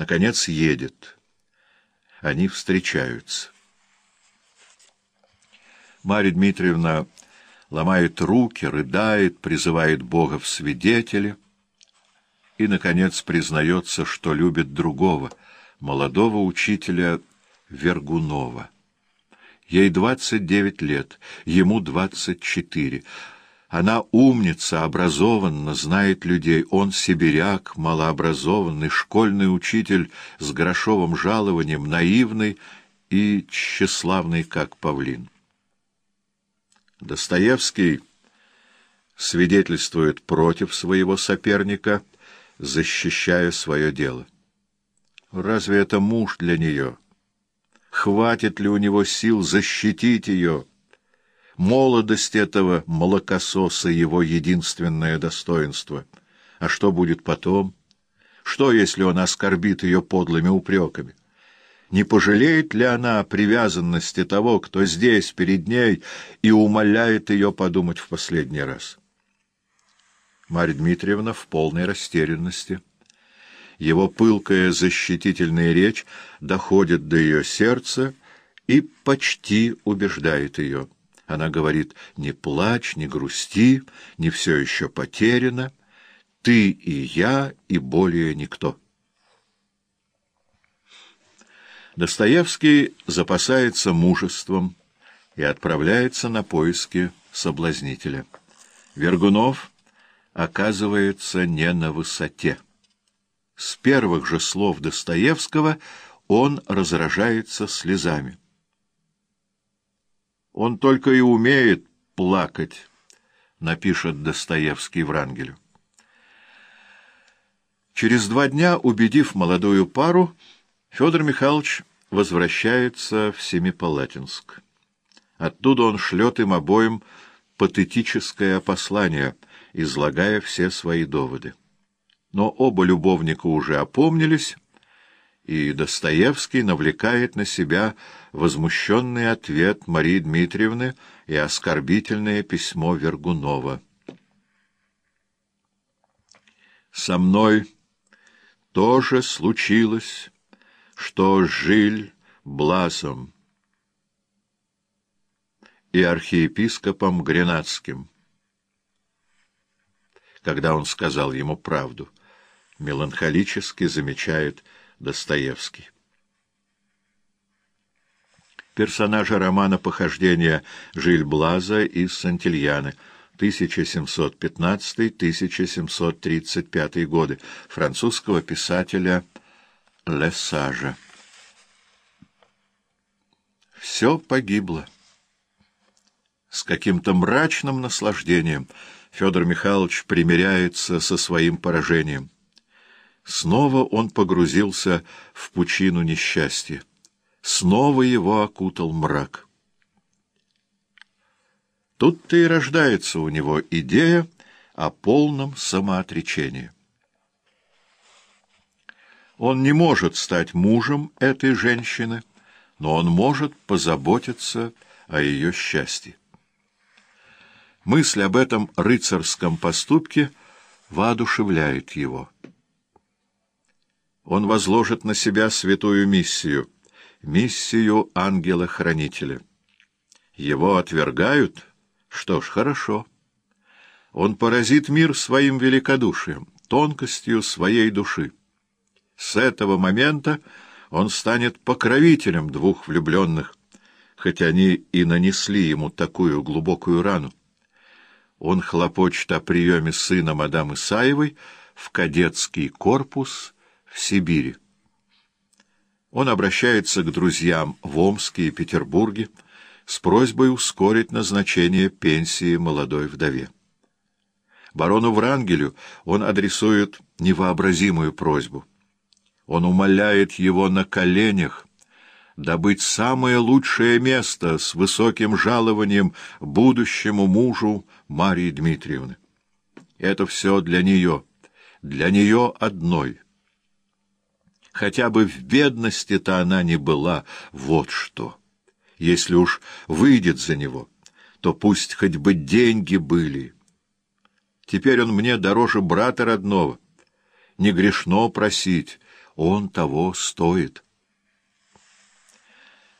Наконец едет. Они встречаются. Марья Дмитриевна ломает руки, рыдает, призывает Бога в свидетели и, наконец, признается, что любит другого, молодого учителя Вергунова. Ей 29 лет, ему 24. Она умница, образованна, знает людей. Он сибиряк, малообразованный, школьный учитель с грошовым жалованием, наивный и тщеславный, как павлин. Достоевский свидетельствует против своего соперника, защищая свое дело. Разве это муж для нее? Хватит ли у него сил защитить ее? Молодость этого молокососа — его единственное достоинство. А что будет потом? Что, если он оскорбит ее подлыми упреками? Не пожалеет ли она привязанности того, кто здесь, перед ней, и умоляет ее подумать в последний раз? Марья Дмитриевна в полной растерянности. Его пылкая защитительная речь доходит до ее сердца и почти убеждает ее. Она говорит: «Не плачь, не грусти, не все еще потеряно. Ты и я, и более никто». Достоевский запасается мужеством и отправляется на поиски соблазнителя. Вергунов оказывается не на высоте. С первых же слов Достоевского он разражается слезами. «Он только и умеет плакать», — напишет Достоевский Врангелю. Через 2 дня, убедив молодую пару, Федор Михайлович возвращается в Семипалатинск. Оттуда он шлет им обоим патетическое послание, излагая все свои доводы. Но оба любовника уже опомнились, и Достоевский навлекает на себя возмущенный ответ Марии Дмитриевны и оскорбительное письмо Вергунова. «Со мной тоже случилось, что с Жиль Бласом и архиепископом Гренадским». Когда он сказал ему правду, меланхолически замечает Достоевский. Персонажи романа «Похождения Жиль Блаза из Сантильяны», 1715-1735 годы, французского писателя Лесажа. Все погибло. С каким-то мрачным наслаждением Федор Михайлович примиряется со своим поражением. Снова он погрузился в пучину несчастья. Снова его окутал мрак. Тут-то и рождается у него идея о полном самоотречении. Он не может стать мужем этой женщины, но он может позаботиться о ее счастье. Мысль об этом рыцарском поступке воодушевляет его. Он возложит на себя святую миссию, миссию ангела-хранителя. Его отвергают? Что ж, хорошо. Он поразит мир своим великодушием, тонкостью своей души. С этого момента он станет покровителем двух влюбленных, хоть они и нанесли ему такую глубокую рану. Он хлопочет о приеме сына мадам Исаевой в кадетский корпус в Сибири. Он обращается к друзьям в Омске и Петербурге с просьбой ускорить назначение пенсии молодой вдове. Барону Врангелю он адресует невообразимую просьбу. Он умоляет его на коленях добыть самое лучшее место с высоким жалованием будущему мужу Марии Дмитриевны. Это все для нее одной. Хотя бы в бедности-то она не была, вот что. Если уж выйдет за него, то пусть хоть бы деньги были. Теперь он мне дороже брата родного. Не грешно просить, он того стоит.